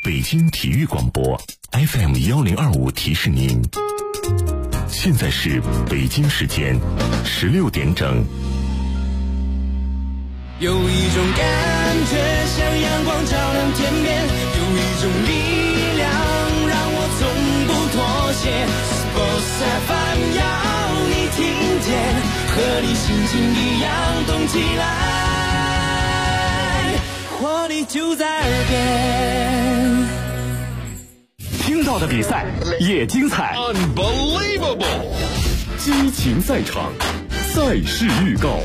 北京体育广播 FM1025提示您，现在是北京时间16点整。 有一种感觉像阳光照亮天边，有一种力量让我从不妥协。Sports FM 要你听见，和你心情一样动起来，活力就在耳边。 听到的比赛也精彩 Unbelievable 激情赛场，赛事预告。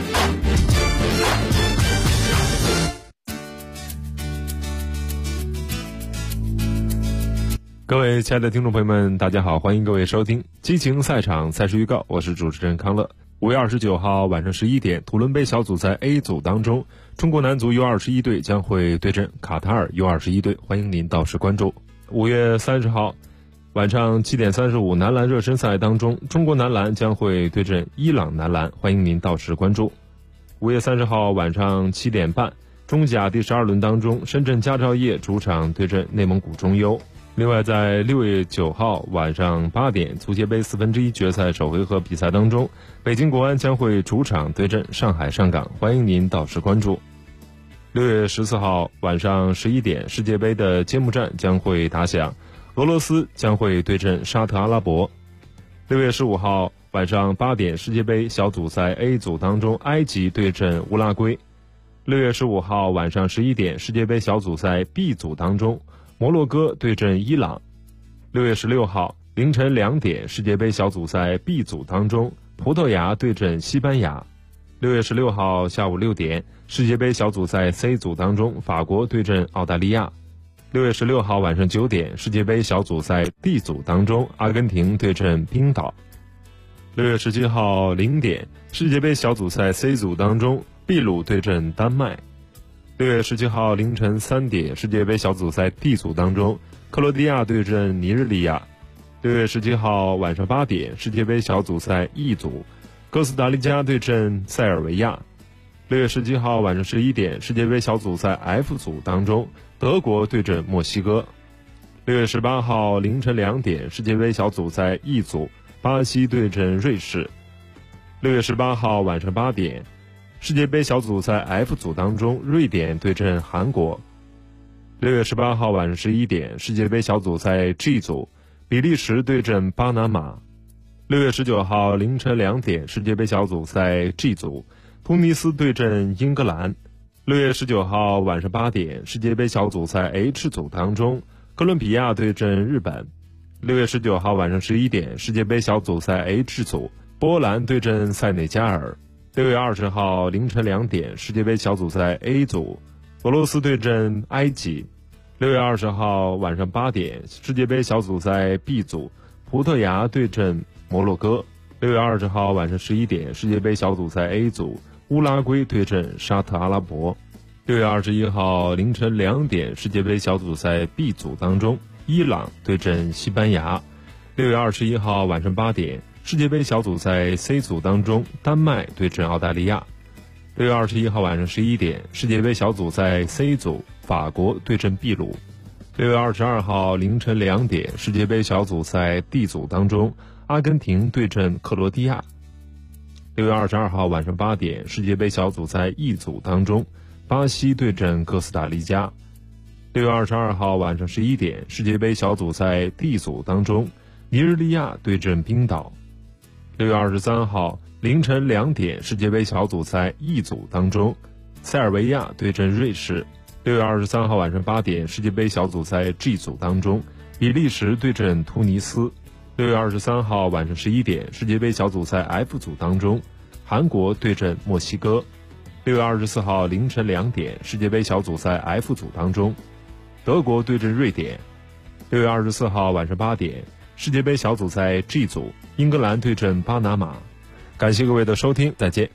各位亲爱的听众朋友们，大家好，欢迎各位收听激情赛场赛事预告，我是主持人康乐。5月29号晚上11点，土伦杯小组赛 A 组当中，中国男足 U21 队将会对阵卡塔尔 U21 队，欢迎您到时关注。5月30号晚上7点35，男篮热身赛当中，中国男篮将会对阵伊朗男篮，欢迎您到时关注。5月30号晚上7点半，中甲第12轮当中，深圳佳兆业主场对阵内蒙古中优。另外在6月9号晚上8点，足协杯1/4决赛首回合比赛当中，北京国安将会主场对阵上海上港，欢迎您到时关注。6月14号晚上11点，世界杯的揭幕战将会打响，俄罗斯将会对阵沙特阿拉伯。6月15号晚上8点，世界杯小组赛 A 组当中，埃及对阵乌拉圭。6月15号晚上11点，世界杯小组赛 B 组当中，摩洛哥对阵伊朗。6月16号凌晨2点，世界杯小组赛 B 组当中，葡萄牙对阵西班牙。6月16号下午6点，世界杯小组赛 C 组当中，法国对阵澳大利亚。6月16号晚上9点，世界杯小组赛 D 组当中，阿根廷对阵冰岛。6月17号0点，世界杯小组赛 C 组当中，秘鲁对阵丹麦。6月17号凌晨3点，世界杯小组赛 D 组当中，克罗地亚对阵尼日利亚。6月17号晚上8点，世界杯小组赛 E 组，哥斯达黎加对阵塞尔维亚。6月17号晚上11点，世界杯小组赛 F 组当中，德国对阵墨西哥。6月18号凌晨2点，世界杯小组赛 E 组，巴西对阵瑞士。6月18号晚上8点，世界杯小组赛 F 组当中，瑞典对阵韩国。6月18号晚上11点，世界杯小组赛 G 组，比利时对阵巴拿马。6月19号凌晨2点，世界杯小组赛 G 组，突尼斯对阵英格兰。6月19号晚上8点，世界杯小组赛 H 组当中，哥伦比亚对阵日本。6月19号晚上11点，世界杯小组赛 H 组，波兰对阵塞内加尔。6月20号凌晨2点，世界杯小组赛 A 组，俄罗斯对阵埃及。6月20号晚上8点，世界杯小组赛 B 组，葡萄牙对阵摩洛哥。6月20号晚上11点，世界杯小组赛 A 组，乌拉圭对阵沙特阿拉伯。6月21号凌晨2点，世界杯小组赛 B 组当中，伊朗对阵西班牙。6月21号晚上8点，世界杯小组赛 C 组当中，丹麦对阵澳大利亚。6月21号晚上11点，世界杯小组赛 C 组，法国对阵秘鲁。6月22号凌晨2点，世界杯小组赛 D 组当中，阿根廷对阵克罗地亚。6月22号晚上8点，世界杯小组赛 E 组当中，巴西对阵哥斯达黎加。6月22号晚上11点，世界杯小组赛 D 组当中，尼日利亚对阵冰岛。6月23号凌晨2点，世界杯小组赛 E 组当中，塞尔维亚对阵瑞士。6月23号晚上8点，世界杯小组赛 G 组当中，比利时对阵突尼斯。6月23号晚上11点，世界杯小组赛 F 组当中，韩国对阵墨西哥。6月24号凌晨2点，世界杯小组赛 F 组当中，德国对阵瑞典。6月24号晚上8点，世界杯小组赛 G 组，英格兰对阵巴拿马。感谢各位的收听，再见。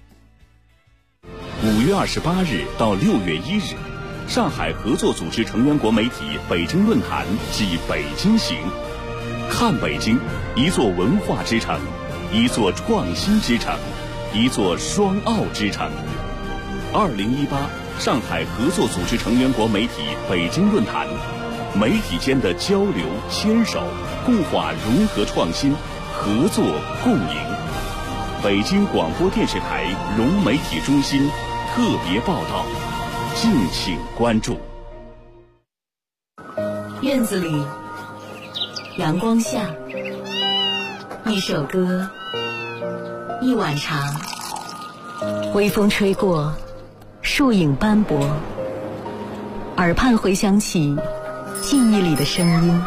5月28日到6月1日，上海合作组织成员国媒体北京论坛暨北京行，看北京，一座文化之城，一座创新之城，一座双奥之城。2018上海合作组织成员国媒体北京论坛， 媒体间的交流牵手，固化融合创新，合作共赢。北京广播电视台融媒体中心特别报道，敬请关注。 院子里，阳光下，一首歌，一碗茶，微风吹过，树影斑驳，耳畔回响起记忆里的声音。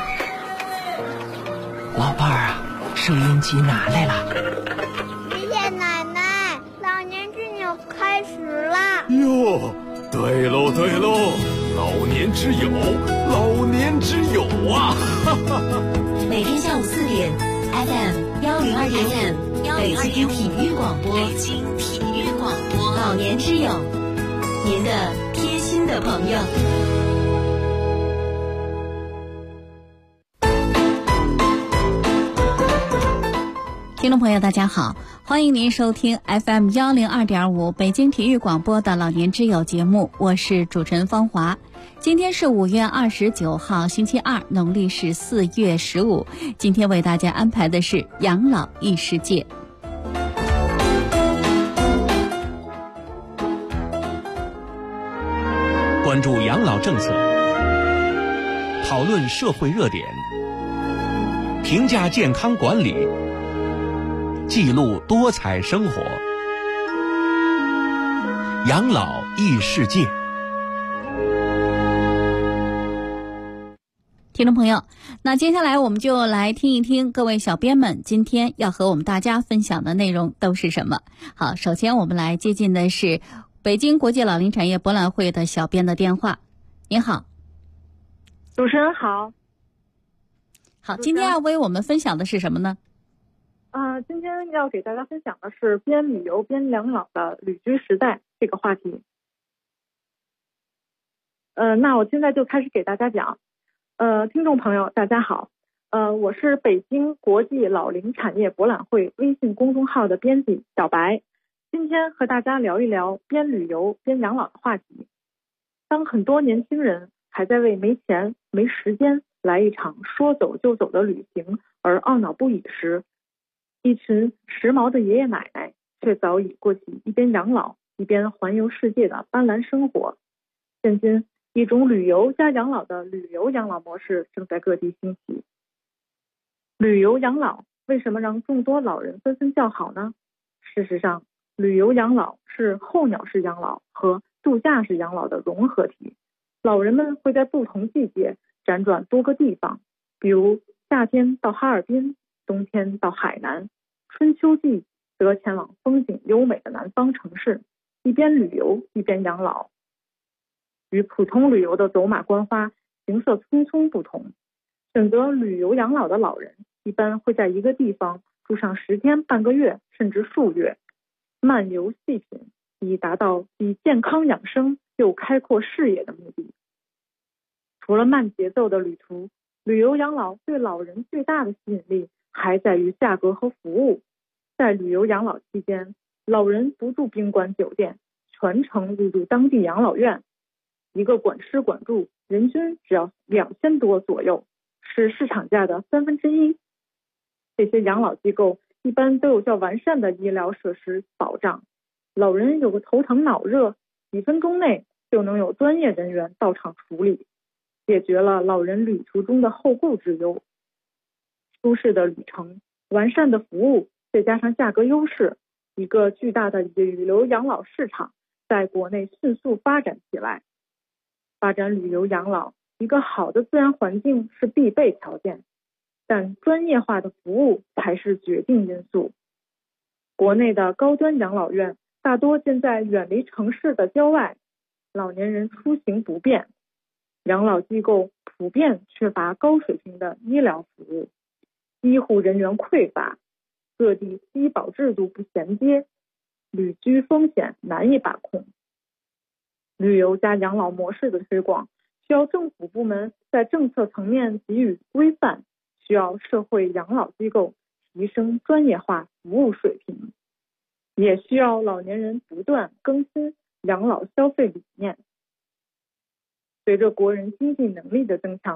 老伴儿啊，收音机拿来了。 谢谢奶奶，老年之友开始啦！ 哟，对喽对喽，老年之友，老年之友啊！ 每天下午4点 ，FM 102.5，北京体育广播，北京体育广播，老年之友，您的贴心的朋友。听众朋友大家好，欢迎您收听 FM 102.5北京体育广播的老年之友节目，我是主持人方华。今天是5月29号星期二，农历是4月15。今天为大家安排的是养老异世界。 关注养老政策，讨论社会热点，评价健康管理，记录多彩生活，养老异世界。 听众朋友，那接下来我们就来听一听各位小编们今天要和我们大家分享的内容都是什么。好，首先我们来接近的是北京国际老龄产业博览会的小编的电话。您好。 主持人好。 好，今天要为我们分享的是什么呢？ 今天要给大家分享的是边旅游边养老的旅居时代这个话题。那我现在就开始给大家讲。听众朋友大家好，我是北京国际老龄产业博览会微信公众号的编辑小白，今天和大家聊一聊边旅游边养老的话题。当很多年轻人还在为没钱没时间来一场说走就走的旅行而懊恼不已时，一群时髦的爷爷奶奶却早已过起一边养老一边环游世界的斑斓生活。现今一种旅游加养老的旅游养老模式正在各地兴起。旅游养老为什么让众多老人纷纷叫好呢？事实上，旅游养老是候鸟式养老和度假式养老的融合体。老人们会在不同季节辗转多个地方，比如夏天到哈尔滨，冬天到海南，春秋季则前往风景优美的南方城市，一边旅游一边养老。与普通旅游的走马观花、行色匆匆不同，选择旅游养老的老人一般会在一个地方住上10天半个月甚至数月，漫游细品，以达到既健康养生又开阔视野的目的。除了慢节奏的旅途，旅游养老对老人最大的吸引力还在于价格和服务。在旅游养老期间，老人不住宾馆酒店，全程入住当地养老院，一个管吃管住，人均只要2000多左右，是市场价的1/3。这些养老机构一般都有较完善的医疗设施保障，老人有个头疼脑热，几分钟内就能有专业人员到场处理，解决了老人旅途中的后顾之忧。舒适的旅程、完善的服务，再加上价格优势，一个巨大的旅游养老市场在国内迅速发展起来。发展旅游养老，一个好的自然环境是必备条件，但专业化的服务才是决定因素。国内的高端养老院大多建在远离城市的郊外，老年人出行不便，养老机构普遍缺乏高水平的医疗服务，医护人员匮乏，各地医保制度不衔接，旅居风险难以把控。旅游加养老模式的推广，需要政府部门在政策层面给予规范，需要社会养老机构提升专业化服务水平，也需要老年人不断更新养老消费理念。随着国人经济能力的增强，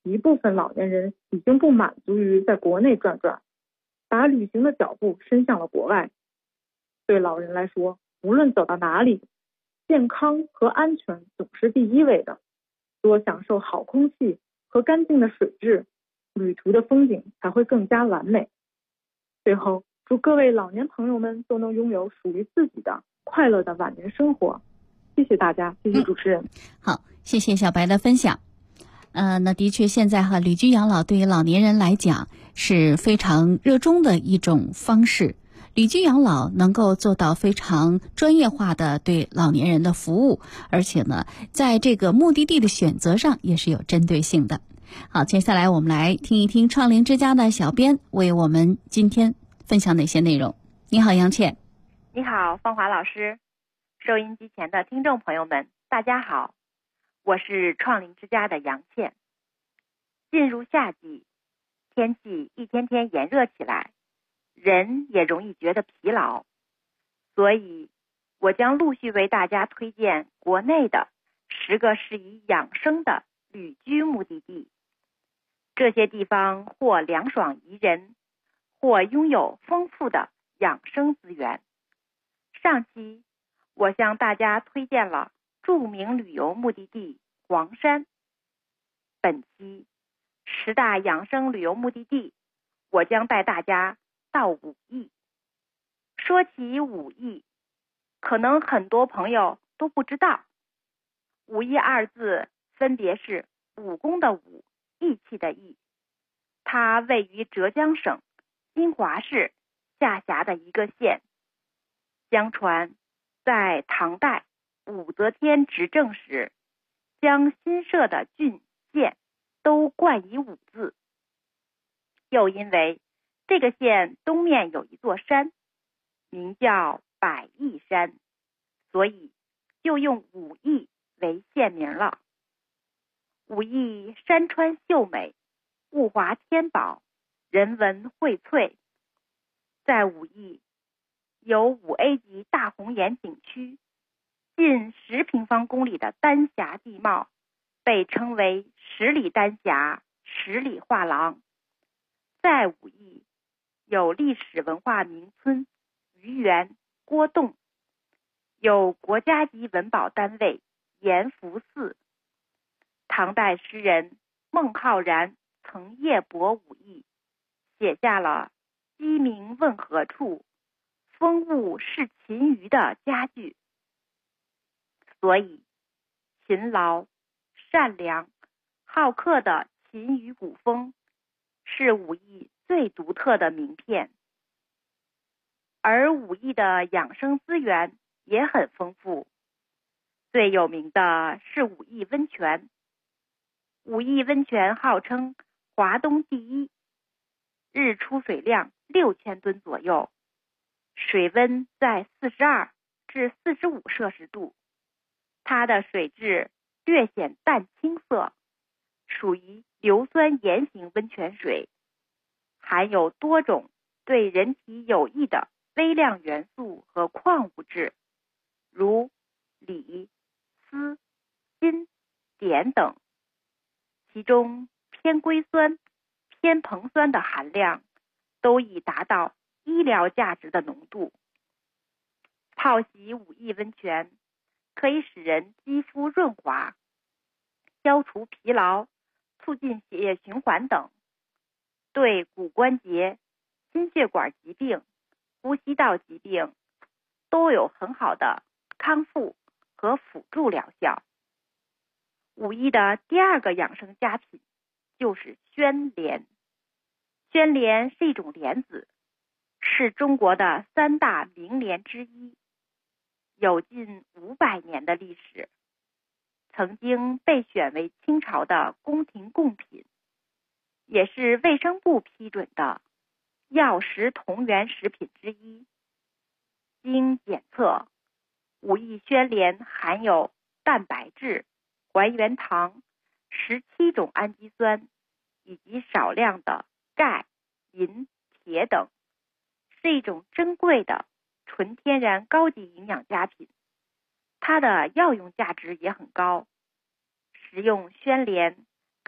一部分老年人已经不满足于在国内转转，把旅行的脚步伸向了国外。对老人来说，无论走到哪里，健康和安全总是第一位的。多享受好空气和干净的水质，旅途的风景才会更加完美。最后，祝各位老年朋友们都能拥有属于自己的快乐的晚年生活。谢谢大家，谢谢主持人。 好，谢谢小白的分享。那的确，现在旅居养老对于老年人来讲是非常热衷的一种方式。旅居养老能够做到非常专业化的对老年人的服务，而且呢，在这个目的地的选择上也是有针对性的。好，接下来我们来听一听创龄之家的小编为我们今天分享哪些内容。你好，杨倩。 你好，芳华老师。收音机前的听众朋友们，大家好，我是创龄之家的杨倩。进入夏季，天气一天天炎热起来，人也容易觉得疲劳，所以我将陆续为大家推荐国内的10个适宜养生的旅居目的地。这些地方或凉爽宜人，或拥有丰富的养生资源。上期我向大家推荐了著名旅游目的地黄山，本期10大养生旅游目的地，我将带大家到武义。说起武义，可能很多朋友都不知道，武义2字分别是武功的武，义气的义。它位于浙江省金华市下辖的一个县。相传在唐代武则天执政时，将新设的郡县都冠以武字。又因为这个县东面有一座山，名叫百义山，所以就用武义为县名了。武义山川秀美，物华天宝，人文荟萃。在武义有5A 级大红岩景区，近10平方公里的丹霞地貌，被称为10里丹霞，10里画廊。在武义有历史文化名村愚园、郭洞，有国家级文保单位延福寺。唐代诗人孟浩然曾夜泊武义，写下了鸡鸣问何处，风物是勤于的佳句。所以勤劳、善良、好客的勤于古风是武义最独特的名片。而武义的养生资源也很丰富，最有名的是武义温泉。武义温泉号称华东第一，日出水量6000吨左右，水温在42至45摄氏度。它的水质略显淡青色，属于硫酸盐型温泉水，含有多种对人体有益的微量元素和矿物质，如锂、锶、锌、碘等。其中偏硅酸、偏硼酸的含量都已达到医疗价值的浓度。泡洗武义温泉可以使人肌肤润滑，消除疲劳，促进血液循环等，对骨关节、心血管疾病、呼吸道疾病都有很好的康复和辅助疗效。武义的第2个养生佳品就是宣莲。宣莲是一种莲子，是中国的3大名莲之一，有近500年的历史，曾经被选为清朝的宫廷贡品，也是卫生部批准的药食同源食品之一。经检测，武义宣莲含有蛋白质、还原糖、17种氨基酸以及少量的钙、银、铁等，是一种珍贵的纯天然高级营养佳品。它的药用价值也很高，食用宣莲可以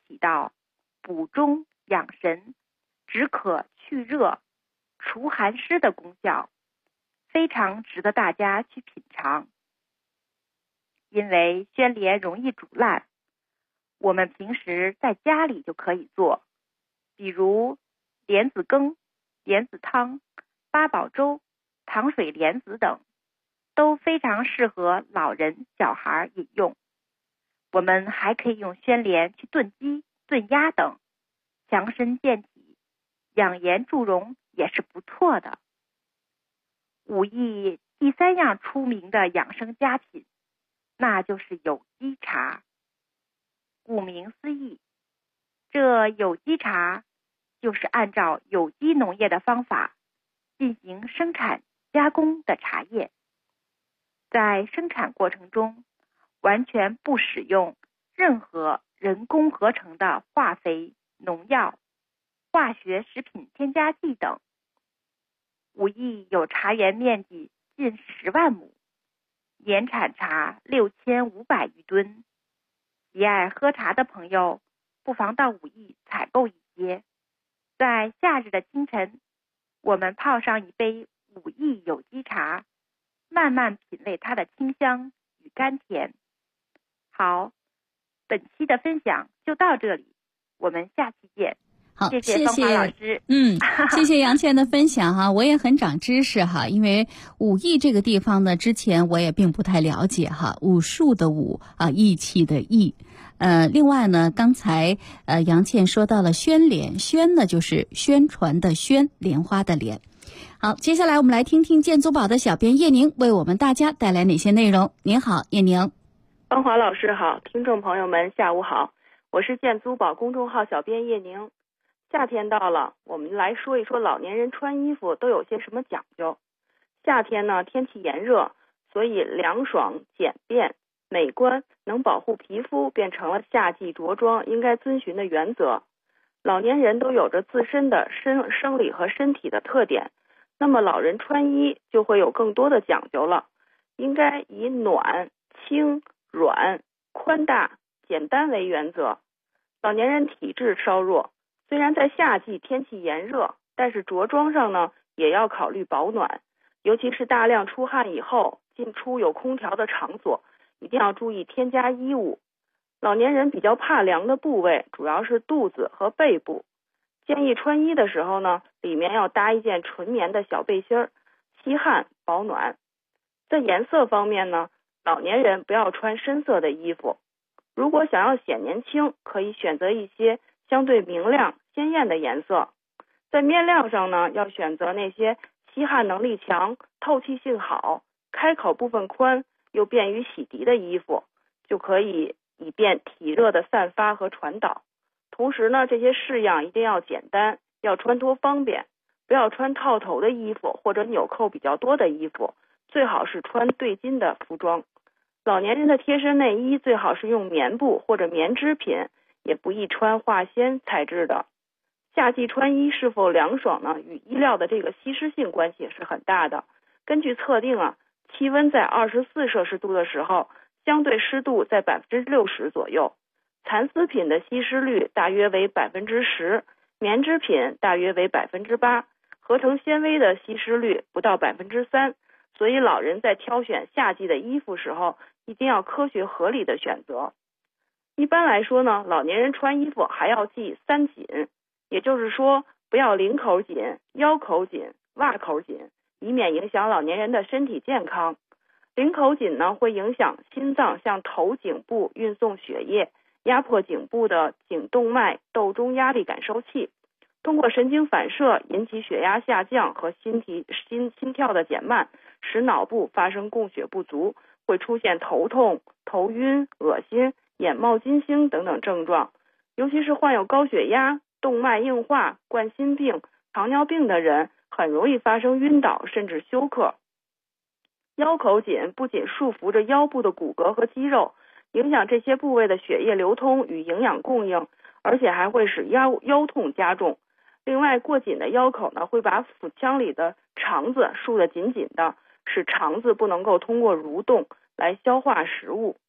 起到补中养神、止渴去热、除寒湿的功效，非常值得大家去品尝。因为宣莲容易煮烂，我们平时在家里就可以做，比如莲子羹、莲子汤、八宝粥、糖水莲子等，都非常适合老人、小孩饮用。我们还可以用宣莲去炖鸡、炖鸭等，强身健体、养颜助荣也是不错的。武艺第3样出名的养生佳品，那就是有机茶。顾名思义，这有机茶就是按照有机农业的方法进行生产加工的茶叶，在生产过程中完全不使用任何人工合成的化肥、农药、化学食品添加剂等。武义有茶园面积近10万亩，年产茶6500余吨。喜爱喝茶的朋友不妨到武义采购一些，在夏日的清晨，我们泡上一杯武义有机茶，慢慢品味它的清香与甘甜。好，本期的分享就到这里，我们下期见。 好， 谢谢芳华老师。 谢谢杨倩的分享哈，我也很长知识哈，因为武义这个地方呢，之前我也并不太了解哈，武术的武啊，义气的义。另外呢，刚才杨倩说到了宣莲，宣呢就是宣传的宣，莲花的莲。好，接下来我们来听听健足宝的小编叶宁为我们大家带来哪些内容。您好，叶宁。 芳华老师好，听众朋友们下午好，我是健足宝公众号小编叶宁。夏天到了，我们来说一说老年人穿衣服都有些什么讲究。夏天呢，天气炎热，所以凉爽、简便、美观，能保护皮肤，变成了夏季着装应该遵循的原则。老年人都有着自身的生理和身体的特点，那么老人穿衣就会有更多的讲究了，应该以暖、轻、软、宽大、简单为原则。老年人体质稍弱，虽然在夏季天气炎热，但是着装上呢也要考虑保暖，尤其是大量出汗以后，进出有空调的场所，一定要注意添加衣物。老年人比较怕凉的部位主要是肚子和背部，建议穿衣的时候呢，里面要搭一件纯棉的小背心儿，吸汗保暖。在颜色方面呢，老年人不要穿深色的衣服，如果想要显年轻，可以选择一些相对明亮鲜艳的颜色。在面料上呢，要选择那些吸汗能力强、透气性好、开口部分宽又便于洗涤的衣服，就可以以便体热的散发和传导。同时呢，这些式样一定要简单，要穿脱方便，不要穿套头的衣服或者纽扣比较多的衣服，最好是穿对襟的服装。老年人的贴身内衣最好是用棉布或者棉织品，也不宜穿化纤材质的。夏季穿衣是否凉爽呢，与衣料的这个吸湿性关系是很大的。根据测定啊，气温在24摄氏度的时候，相对湿度在60%左右，蚕丝品的吸湿率大约为10%，棉织品大约为8%，合成纤维的吸湿率不到3%。所以老人在挑选夏季的衣服时候，一定要科学合理的选择。一般来说呢，老年人穿衣服还要系3紧，也就是说不要领口紧、腰口紧、袜口紧，以免影响老年人的身体健康。领口紧呢，会影响心脏向头颈部运送血液，压迫颈部的颈动脉窦中压力感受器，通过神经反射引起血压下降和心跳的减慢，使脑部发生供血不足，会出现头痛、头晕、恶心、眼冒金星等等症状。尤其是患有高血压、动脉硬化、冠心病、糖尿病的人，很容易发生晕倒甚至休克。腰口紧不仅束缚着腰部的骨骼和肌肉，影响这些部位的血液流通与营养供应，而且还会使腰痛加重。另外，过紧的腰口呢，会把腹腔里的肠子束得紧紧的，使肠子不能够通过蠕动来消化食物。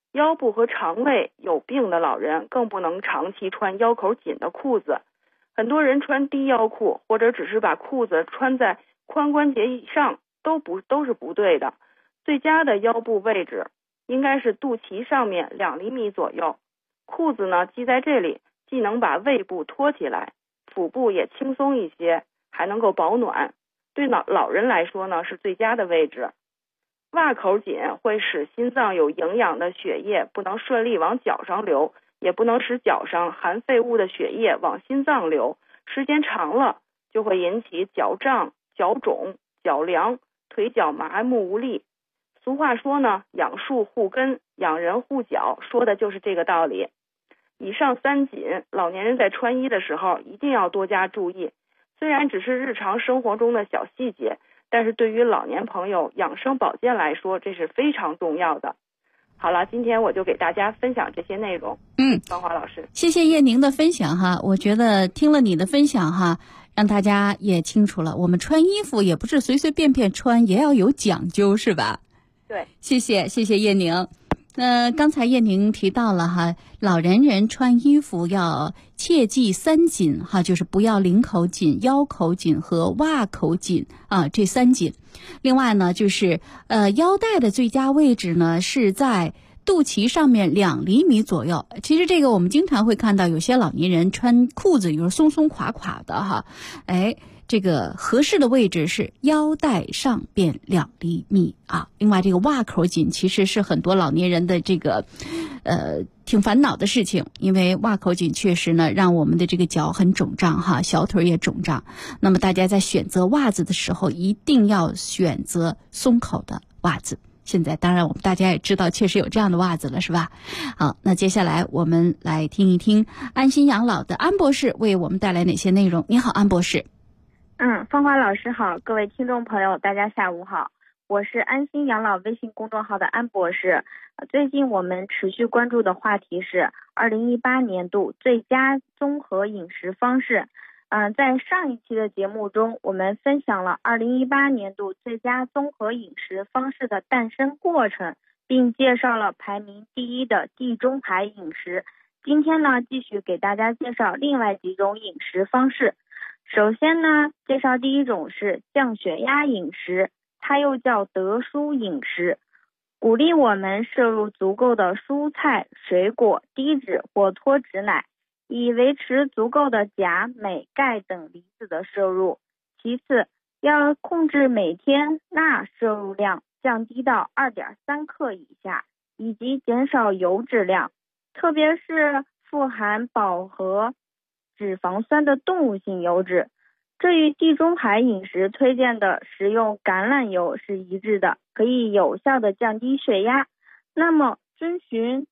腰部和肠胃有病的老人更不能长期穿腰口紧的裤子。很多人穿低腰裤，或者只是把裤子穿在髋关节以上，都是不对的。最佳的腰部位置应该是肚脐上面2厘米左右，裤子呢系在这里，既能把胃部托起来，腹部也轻松一些，还能够保暖。对老人来说呢，是最佳的位置。袜口紧会使心脏有营养的血液不能顺利往脚上流，也不能使脚上含废物的血液往心脏流，时间长了就会引起脚胀、脚肿、脚凉、腿脚麻木无力。俗话说呢，养树护根，养人护脚，说的就是这个道理。以上3紧，老年人在穿衣的时候一定要多加注意。虽然只是日常生活中的小细节，但是对于老年朋友养生保健来说，这是非常重要的。好了，今天我就给大家分享这些内容。芳华老师， 谢谢叶宁的分享哈。我觉得听了你的分享哈，让大家也清楚了，我们穿衣服也不是随随便便穿，也要有讲究，是吧？ 对， 谢谢叶宁。刚才叶宁提到了哈，老人穿衣服要切记3紧哈，就是不要领口紧、腰口紧和袜口紧啊，这3紧。另外呢，就是腰带的最佳位置呢是在肚脐上面2厘米左右。其实这个我们经常会看到有些老年人穿裤子有时候松松垮垮的哈，这个合适的位置是腰带上边2厘米啊。另外这个袜口紧其实是很多老年人的这个挺烦恼的事情，因为袜口紧确实呢让我们的这个脚很肿胀哈，小腿也肿胀。那么大家在选择袜子的时候一定要选择松口的袜子。现在当然我们大家也知道确实有这样的袜子了，是吧？好，那接下来我们来听一听安心养老的安博士为我们带来哪些内容。你好，安博士。 芳华老师好，各位听众朋友大家下午好，我是安心养老微信公众号的安博士。最近我们持续关注的话题是2018年度最佳综合饮食方式。在上一期的节目中，我们分享了2018年度最佳综合饮食方式的诞生过程，并介绍了排名第1的地中海饮食。今天呢，继续给大家介绍另外几种饮食方式。首先呢，介绍第1种是降血压饮食，它又叫德蔬饮食，鼓励我们摄入足够的蔬菜、水果、低脂或脱脂奶，以维持足够的钾、镁、钙等离子的摄入。其次，要控制每天钠摄入量降低到2.3克以下，以及减少油脂量，特别是富含饱和脂肪酸的动物性油脂。这与地中海饮食推荐的食用橄榄油是一致的，可以有效的降低血压。那么遵循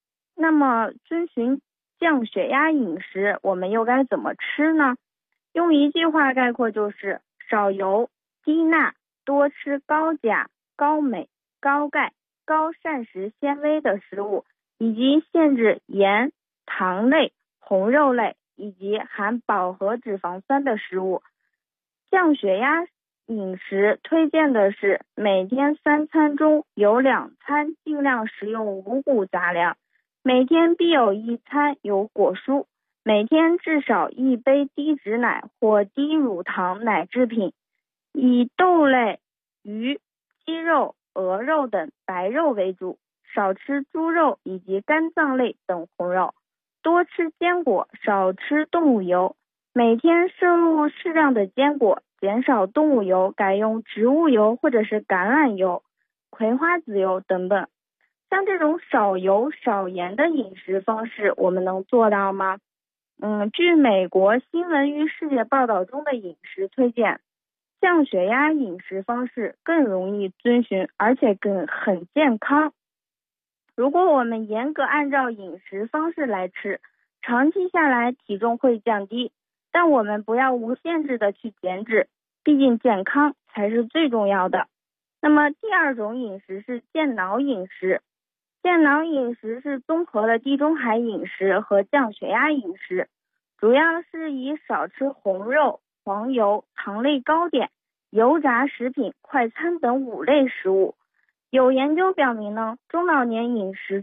降血压饮食，我们又该怎么吃呢？用一句话概括就是少油、低钠，多吃高钾、高镁、高钙、高膳食纤维的食物，以及限制盐、糖类、红肉类以及含饱和脂肪酸的食物。降血压饮食推荐的是每天3餐中有2餐尽量食用五谷杂粮，每天必有1餐有果蔬，每天至少1杯低脂奶或低乳糖奶制品，以豆类、鱼、鸡肉、鹅肉等白肉为主，少吃猪肉以及肝脏类等红肉，多吃坚果，少吃动物油，每天摄入适量的坚果，减少动物油，改用植物油或者是橄榄油、葵花籽油等等。像这种少油少盐的饮食方式，我们能做到吗？据美国新闻与世界报道中的饮食推荐，降血压饮食方式更容易遵循，而且很健康。如果我们严格按照饮食方式来吃，长期下来体重会降低，但我们不要无限制的去减脂，毕竟健康才是最重要的。那么第2种饮食是健脑饮食。健脑饮食是综合了地中海饮食和降血压饮食，主要是以少吃红肉、黄油、糖类糕点、油炸食品、快餐等5类食物。有研究表明呢，中老年饮食中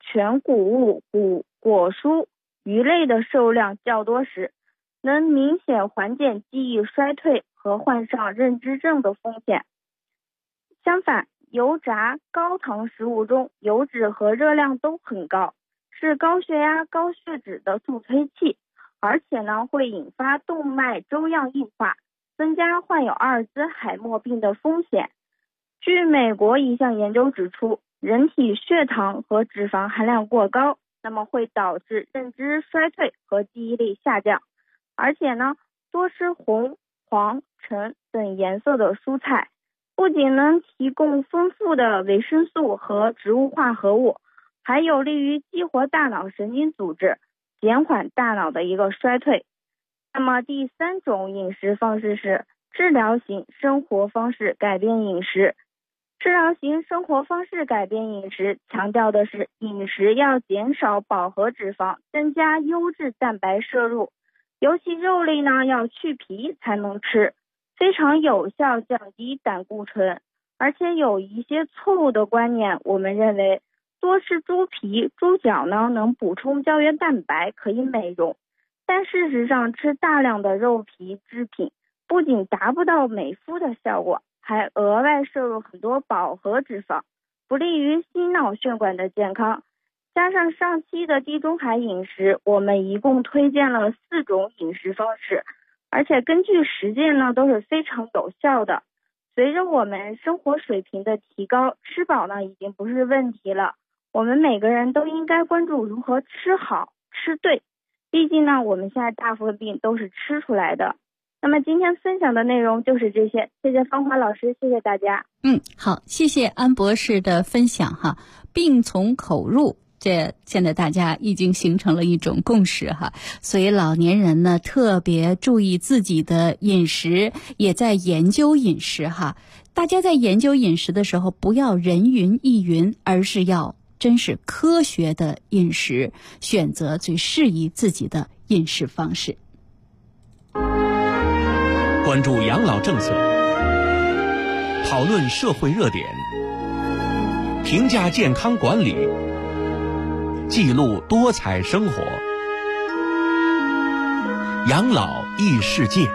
全谷物、果蔬、鱼类的摄入量较多时，能明显缓解记忆衰退和患上认知症的风险。相反，油炸、高糖食物中油脂和热量都很高，是高血压、高血脂的助推器，而且呢会引发动脉粥样硬化，增加患有阿尔兹海默病的风险。据美国一项研究指出，人体血糖和脂肪含量过高，那么会导致认知衰退和记忆力下降。而且呢，多吃红、黄、橙等颜色的蔬菜，不仅能提供丰富的维生素和植物化合物，还有利于激活大脑神经组织，减缓大脑的一个衰退。那么第3种饮食方式是治疗型生活方式改变饮食。治疗型生活方式改变饮食强调的是饮食要减少饱和脂肪，增加优质蛋白摄入，尤其肉类呢要去皮才能吃，非常有效降低胆固醇。而且有一些错误的观念，我们认为多吃猪皮、猪脚呢能补充胶原蛋白，可以美容，但事实上吃大量的肉皮制品不仅达不到美肤的效果，还额外摄入很多饱和脂肪，不利于心脑血管的健康。加上上期的地中海饮食，我们一共推荐了4种饮食方式，而且根据实践呢都是非常有效的。随着我们生活水平的提高，吃饱呢已经不是问题了，我们每个人都应该关注如何吃好吃对，毕竟呢我们现在大部分病都是吃出来的。那么今天分享的内容就是这些，谢谢芳华老师，谢谢大家。 好，谢谢安博士的分享哈。病从口入，这现在大家已经形成了一种共识哈，所以老年人呢特别注意自己的饮食，也在研究饮食哈。大家在研究饮食的时候，不要人云亦云，而是要真是科学的饮食，选择最适宜自己的饮食方式。 关注养老政策，讨论社会热点，评价健康管理，记录多彩生活，养老异世界。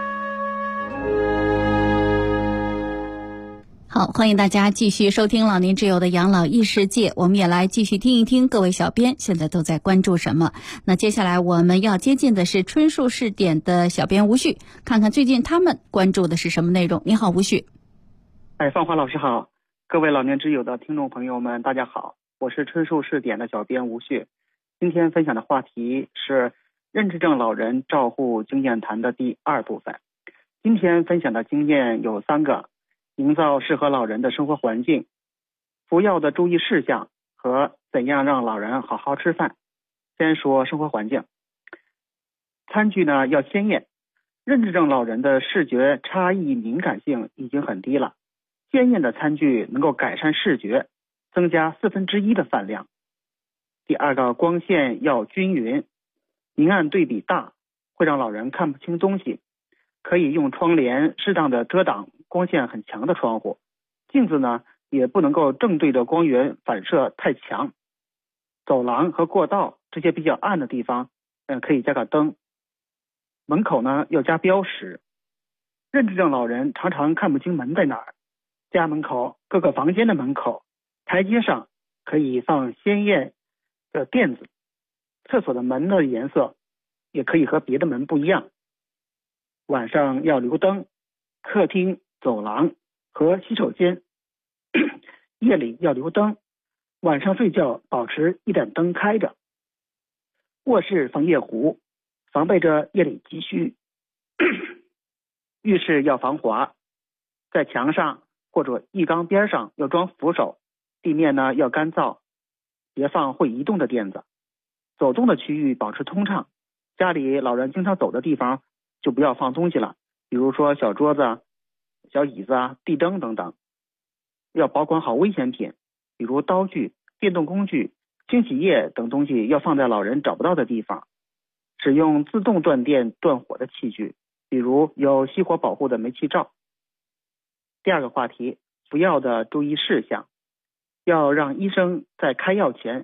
好，欢迎大家继续收听老年之友的养老异世界，我们也来继续听一听各位小编现在都在关注什么。那接下来我们要接近的是春树试点的小编吴旭，看看最近他们关注的是什么内容。你好，吴旭。 芳华老师好，各位老年之友的听众朋友们大家好，我是春树试点的小编吴旭。今天分享的话题是认知症老人照护经验谈的第2部分。今天分享的经验有3个：营造适合老人的生活环境，服药的注意事项和怎样让老人好好吃饭。先说生活环境，餐具呢要鲜艳。认知症老人的视觉差异敏感性已经很低了，鲜艳的餐具能够改善视觉，增加1/4的饭量。第2个，光线要均匀，明暗对比大会让老人看不清东西，可以用窗帘适当的遮挡光线很强的窗户。镜子呢也不能够正对着光源反射太强。走廊和过道这些比较暗的地方可以加个灯。门口呢要加标识。认知症老人常常看不清门在哪儿，家门口、各个房间的门口、台阶上可以放鲜艳的垫子。厕所的门的颜色也可以和别的门不一样。晚上要留灯，客厅、走廊和洗手间夜里要留灯，晚上睡觉保持1盏灯开着。卧室放夜壶，防备着夜里积虚。浴室要防滑，在墙上或者浴缸边上要装扶手，地面呢要干燥，别放会移动的垫子。走动的区域保持通畅，家里老人经常走的地方就不要放东西了，比如说小桌子、小椅子啊、地灯等等。要保管好危险品，比如刀具、电动工具、清洗液等东西要放在老人找不到的地方。使用自动断电断火的器具，比如有熄火保护的煤气灶。第2个话题，服药的注意事项。要让医生在开药前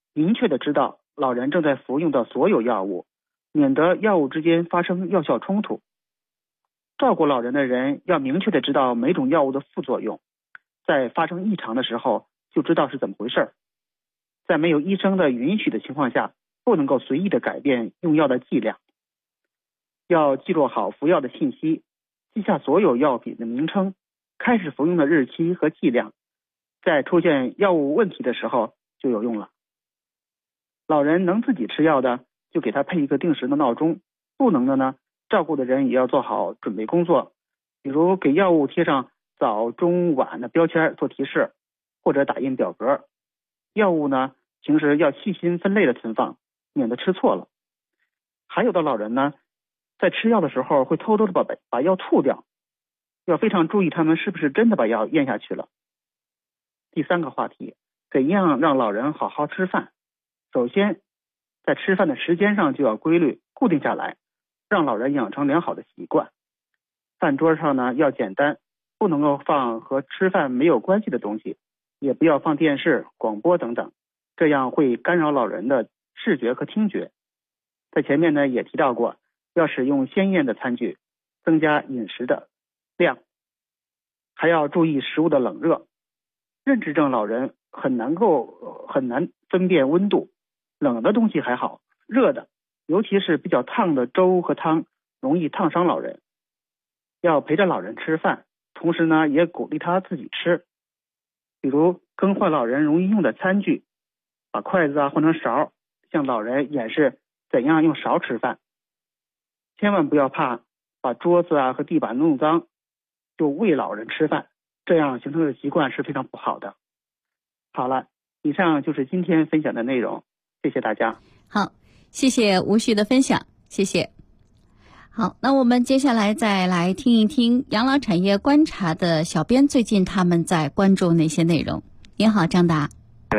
明确的知道老人正在服用的所有药物，免得药物之间发生药效冲突。照顾老人的人要明确的知道每种药物的副作用，在发生异常的时候就知道是怎么回事。在没有医生的允许的情况下，不能够随意的改变用药的剂量。要记录好服药的信息，记下所有药品的名称、开始服用的日期和剂量，在出现药物问题的时候就有用了。老人能自己吃药的，就给他配一个定时的闹钟，不能的呢，照顾的人也要做好准备工作，比如给药物贴上早中晚的标签做提示，或者打印表格。药物呢，平时要细心分类的存放，免得吃错了。还有的老人呢，在吃药的时候会偷偷的把药吐掉，要非常注意他们是不是真的把药咽下去了。第3个话题，怎样让老人好好吃饭？首先，在吃饭的时间上就要规律固定下来，让老人养成良好的习惯。饭桌上呢要简单，不能够放和吃饭没有关系的东西，也不要放电视、广播等等，这样会干扰老人的视觉和听觉。在前面呢也提到过，要使用鲜艳的餐具，增加饮食的量，还要注意食物的冷热。认知症老人很难分辨温度，冷的东西还好，热的，尤其是比较烫的粥和汤，容易烫伤老人。要陪着老人吃饭，同时呢也鼓励他自己吃，比如更换老人容易用的餐具，把筷子换成勺，向老人演示怎样用勺吃饭。千万不要怕把桌子和地板弄脏就喂老人吃饭，这样形成的习惯是非常不好的。好了，以上就是今天分享的内容，谢谢大家。 好，谢谢吴旭的分享，谢谢。好，那我们接下来再来听一听养老产业观察的小编最近他们在关注哪些内容。您好，张达。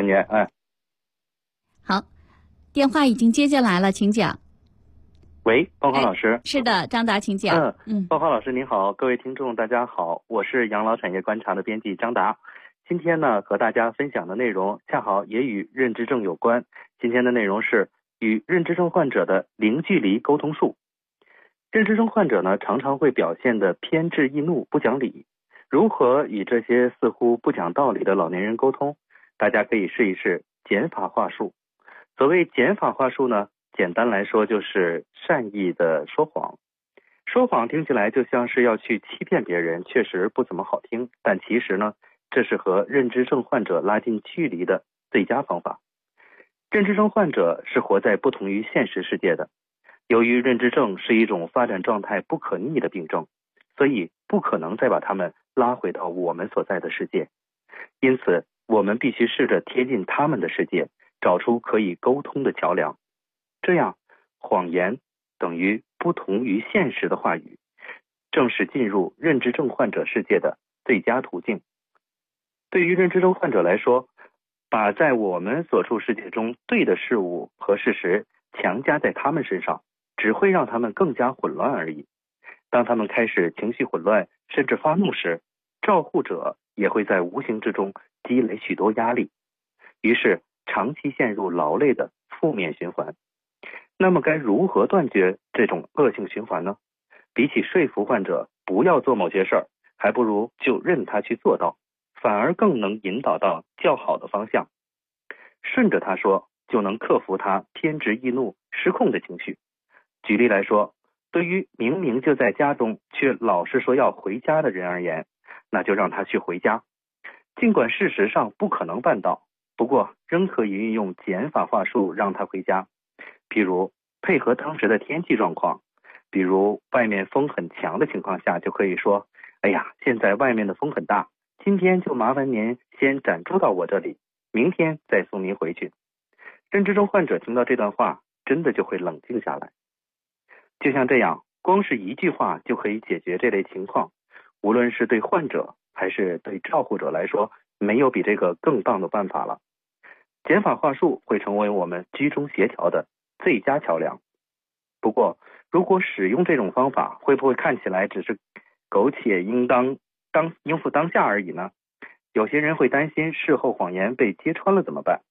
好，电话已经接进来了，请讲。 喂，芳华老师。 是的，张达，请讲。 芳华老师您好，各位听众大家好，我是养老产业观察的编辑张达。今天呢，和大家分享的内容恰好也与认知症有关。今天的内容是与认知症患者的零距离沟通术。认知症患者呢，常常会表现得偏执易怒、不讲理。如何与这些似乎不讲道理的老年人沟通？大家可以试一试减法话术。所谓减法话术呢，简单来说就是善意的说谎。说谎听起来就像是要去欺骗别人，确实不怎么好听，但其实呢，这是和认知症患者拉近距离的最佳方法。认知症患者是活在不同于现实世界的，由于认知症是一种发展状态不可逆的病症，所以不可能再把他们拉回到我们所在的世界。因此，我们必须试着贴近他们的世界，找出可以沟通的桥梁。这样，谎言等于不同于现实的话语，正是进入认知症患者世界的最佳途径。对于认知症患者来说，把在我们所处世界中对的事物和事实强加在他们身上，只会让他们更加混乱而已。当他们开始情绪混乱甚至发怒时，照护者也会在无形之中积累许多压力，于是长期陷入劳累的负面循环。那么该如何断绝这种恶性循环呢？比起说服患者不要做某些事儿，还不如就任他去做到，反而更能引导到较好的方向。顺着他说，就能克服他偏执易怒、失控的情绪。举例来说，对于明明就在家中却老是说要回家的人而言，那就让他去回家。尽管事实上不可能办到，不过仍可以运用减法话术让他回家。譬如配合当时的天气状况，比如外面风很强的情况下，就可以说，哎呀，现在外面的风很大，今天就麻烦您先暂住到我这里，明天再送您回去。认知症患者听到这段话，真的就会冷静下来。就像这样，光是一句话就可以解决这类情况，无论是对患者还是对照护者来说，没有比这个更棒的办法了。减法话术会成为我们居中协调的最佳桥梁。不过，如果使用这种方法，会不会看起来只是苟且应付当下而已呢？有些人会担心事后谎言被揭穿了怎么办？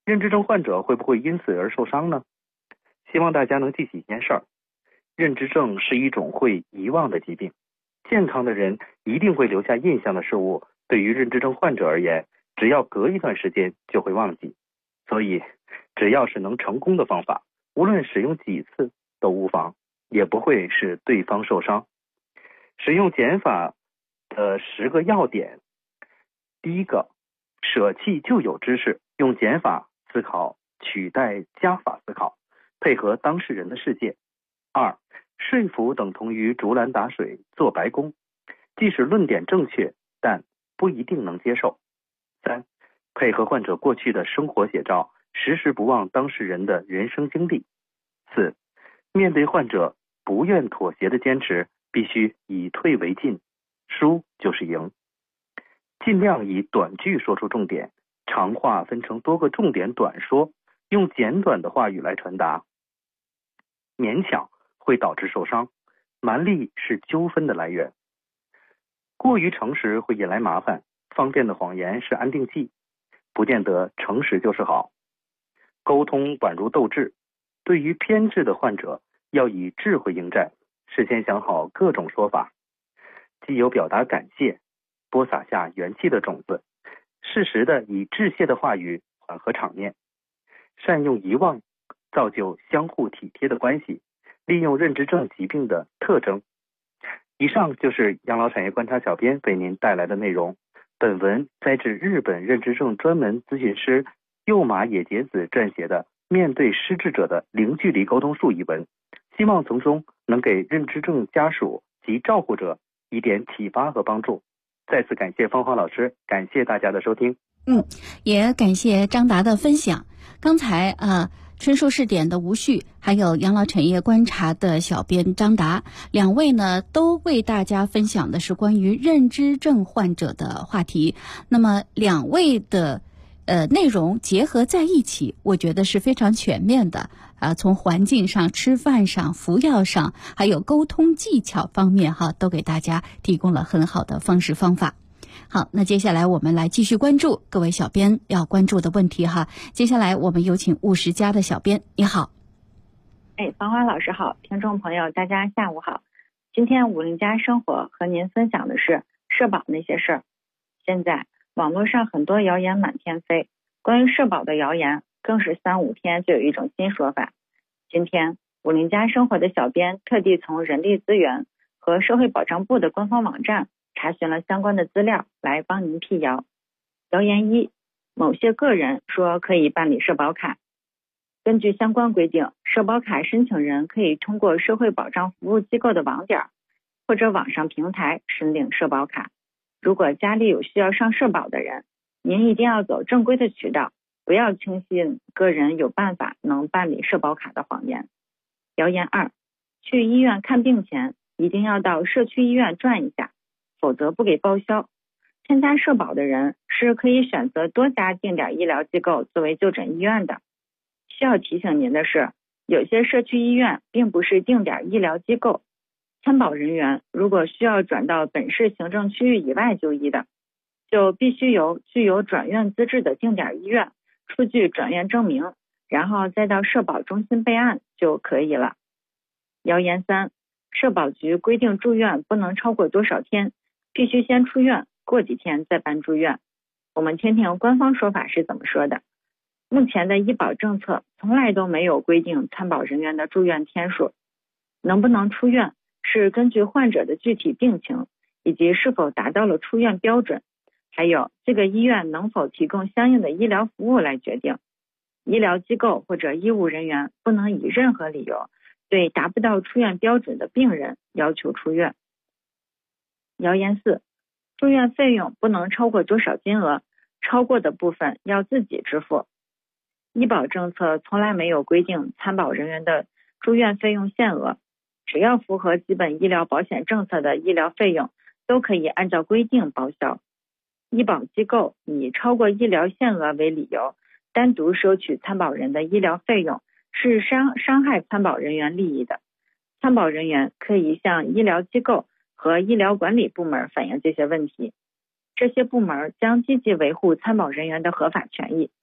认知症患者会不会因此而受伤呢？希望大家能记起一件事儿，认知症是一种会遗忘的疾病，健康的人一定会留下印象的事物，对于认知症患者而言，只要隔一段时间就会忘记。所以只要是能成功的方法，无论使用几次都无妨，也不会使对方受伤。使用减法的10个要点。第一个，舍弃旧有知识，用减法思考取代加法思考，配合当事人的世界。2. 说服等同于竹篮打水做白工，即使论点正确，但不一定能接受。3. 配合患者过去的生活写照，时时不忘当事人的人生经历。4. 面对患者不愿妥协的坚持，必须以退为进，输就是赢。尽量以短句说出重点，长话分成多个重点短说，用简短的话语来传达。勉强会导致受伤，蛮力是纠纷的来源。过于诚实会引来麻烦，方便的谎言是安定剂，不见得诚实就是好。沟通宛如斗智，对于偏执的患者，要以智慧应战，事先想好各种说法，既有表达感谢，播撒下元气的种子，适时的以致谢的话语缓和场面，善用遗忘，造就相互体贴的关系，利用认知症疾病的特征。以上就是养老产业观察小编为您带来的内容。本文摘自日本认知症专门咨询师右马野节子撰写的《面对失智者的零距离沟通术》一文，希望从中能给认知症家属及照顾者一点启发和帮助。再次感谢芳华老师，感谢大家的收听。 也感谢张达的分享。刚才春树试点的吴旭，还有养老产业观察的小编张达，两位呢都为大家分享的是关于认知症患者的话题。那么两位的内容结合在一起，我觉得是非常全面的从环境上、吃饭上、服药上，还有沟通技巧方面都给大家提供了很好的方式方法。好，那接下来我们来继续关注各位小编要关注的问题接下来我们有请50家的小编，你好。 芳华老师好，听众朋友大家下午好。今天50家生活和您分享的是社保那些事儿。现在网络上很多谣言满天飞，关于社保的谣言更是3-5天就有一种新说法。今天50家生活的小编特地从人力资源和社会保障部的官方网站查询了相关的资料，来帮您辟谣。谣言1，某些个人说可以办理社保卡。根据相关规定，社保卡申请人可以通过社会保障服务机构的网点或者网上平台申领社保卡。如果家里有需要上社保的人，您一定要走正规的渠道，不要轻信个人有办法能办理社保卡的谎言。谣言2，去医院看病前一定要到社区医院转一下，否则不给报销。参加社保的人是可以选择多家定点医疗机构作为就诊医院的。需要提醒您的是，有些社区医院并不是定点医疗机构，参保人员如果需要转到本市行政区域以外就医的，就必须由具有转院资质的定点医院出具转院证明，然后再到社保中心备案就可以了。谣言3，社保局规定住院不能超过多少天，必须先出院，过几天再办住院。我们听听官方说法是怎么说的。目前的医保政策从来都没有规定参保人员的住院天数，能不能出院是根据患者的具体病情以及是否达到了出院标准，还有这个医院能否提供相应的医疗服务来决定。医疗机构或者医务人员不能以任何理由对达不到出院标准的病人要求出院。谣言4，住院费用不能超过多少金额，超过的部分要自己支付。医保政策从来没有规定参保人员的住院费用限额，只要符合基本医疗保险政策的医疗费用都可以按照规定报销。医保机构以超过医疗限额为理由，单独收取参保人的医疗费用，是伤害参保人员利益的。参保人员可以向医疗机构和医疗管理部门反映这些问题，这些部门将积极维护参保人员的合法权益。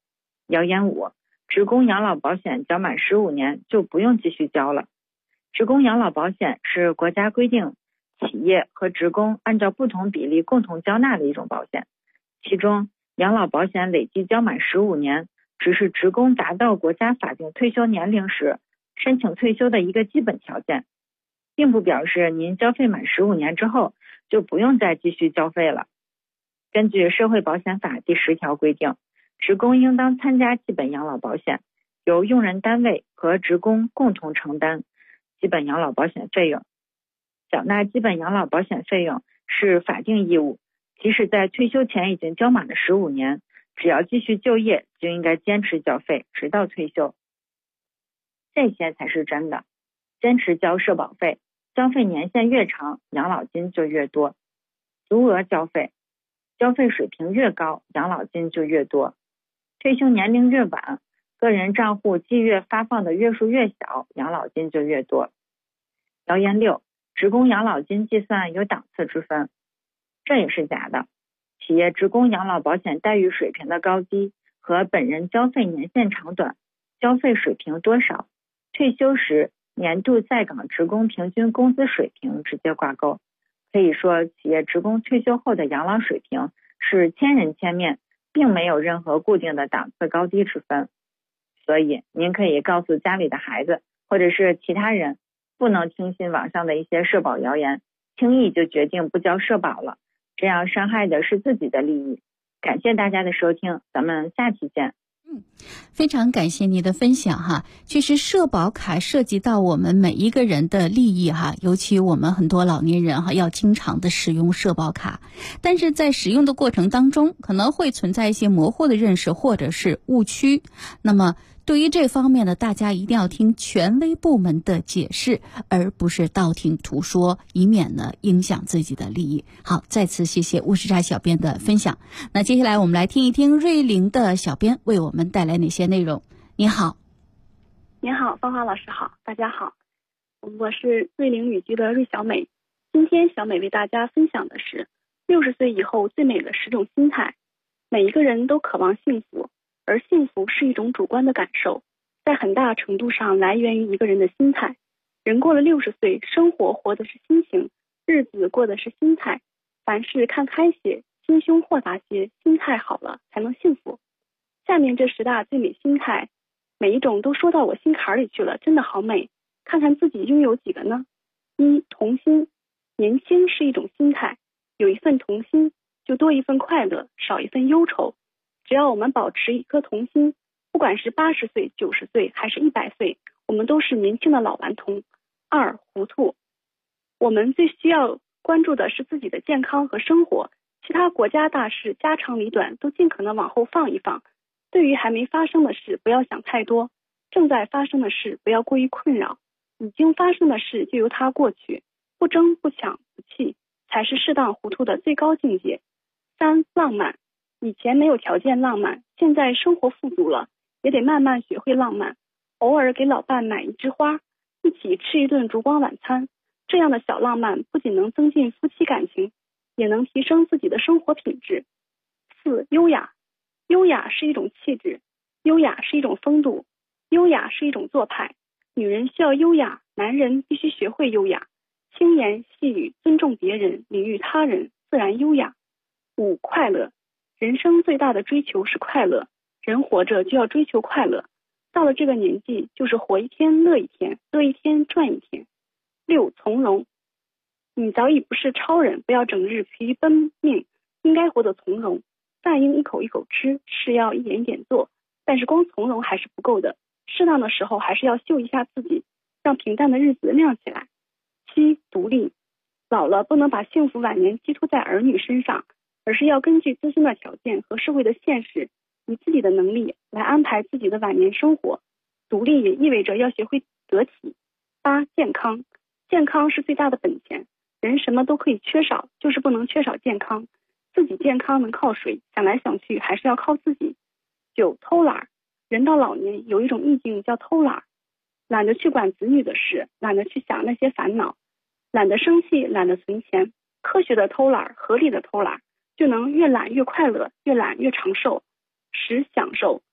谣言5，职工养老保险缴满15年就不用继续交了。职工养老保险是国家规定企业和职工按照不同比例共同交纳的一种保险，其中养老保险累计交满15年只是职工达到国家法定退休年龄时申请退休的一个基本条件，并不表示您交费满15年之后就不用再继续交费了。根据社会保险法第10条规定，职工应当参加基本养老保险，由用人单位和职工共同承担基本养老保险费用。缴纳基本养老保险费用是法定义务，即使在退休前已经交满了15年，只要继续就业就应该坚持交费直到退休。这些才是真的，坚持交社保费，交费年限越长，养老金就越多。足额交费，交费水平越高，养老金就越多。退休年龄越晚，个人账户季月发放的月数越小，养老金就越多。谣言6，职工养老金计算有档次之分，这也是假的。企业职工养老保险待遇水平的高低和本人交费年限长短、交费水平多少、退休时年度在岗职工平均工资水平直接挂钩。可以说，企业职工退休后的养老水平是千人千面，并没有任何固定的档次高低之分。所以您可以告诉家里的孩子或者是其他人，不能听信网上的一些社保谣言，轻易就决定不交社保了，这样伤害的是自己的利益。感谢大家的收听，咱们下期见。 非常感谢您的分享哈。其实社保卡涉及到我们每一个人的利益哈，尤其我们很多老年人哈要经常的使用社保卡，但是在使用的过程当中可能会存在一些模糊的认识或者是误区。那么对于这方面呢，大家一定要听权威部门的解释，而不是道听途说，以免呢影响自己的利益。好，再次谢谢乌石茶小编的分享。那接下来我们来听一听瑞玲的小编为我们带来哪些内容。你好。 您好，芳华老师好，大家好，我是瑞玲语居的瑞小美。今天小美为大家分享的是60岁以后最美的10种心态。每一个人都渴望幸福，而幸福是一种主观的感受，在很大程度上来源于一个人的心态。人过了60岁，生活活的是心情，日子过的是心态。凡事看开些，心胸豁达些，心态好了才能幸福。下面这10大最美心态，每一种都说到我心坎里去了，真的好美。看看自己拥有几个呢？1. 童心。年轻是一种心态，有一份童心，就多一份快乐，少一份忧愁。只要我们保持一颗童心，不管是80岁、90岁还是100岁，我们都是年轻的老顽童。2. 糊涂。我们最需要关注的是自己的健康和生活，其他国家大事、家长里短都尽可能往后放一放。对于还没发生的事，不要想太多；正在发生的事，不要过于困扰；已经发生的事，就由它过去。不争、不抢、不气，才是适当糊涂的最高境界。3. 浪漫。以前没有条件浪漫，现在生活富足了，也得慢慢学会浪漫。偶尔给老伴买一枝花，一起吃一顿烛光晚餐，这样的小浪漫不仅能增进夫妻感情，也能提升自己的生活品质。4. 优雅。优雅是一种气质，优雅是一种风度，优雅是一种做派。女人需要优雅，男人必须学会优雅。轻言细语，尊重别人，礼遇他人，自然优雅。5. 快乐。人生最大的追求是快乐，人活着就要追求快乐。到了这个年纪，就是活一天乐一天，乐一天赚一天。6. 从容。你早已不是超人，不要整日疲于奔命，应该活得从容。饭应一口一口吃，事要一点一点做，但是光从容还是不够的，适当的时候还是要秀一下自己，让平淡的日子亮起来。7. 独立。老了不能把幸福晚年寄托在儿女身上，而是要根据自身的条件和社会的现实，以自己的能力来安排自己的晚年生活。独立也意味着要学会得体。8. 健康。健康是最大的本钱，人什么都可以缺少，就是不能缺少健康。自己健康能靠谁？想来想去还是要靠自己。9. 偷懒。人到老年有一种意境叫偷懒，懒得去管子女的事，懒得去想那些烦恼，懒得生气，懒得存钱。科学的偷懒，合理的偷懒，就能越懒越快乐，越懒越长寿。10. 享受。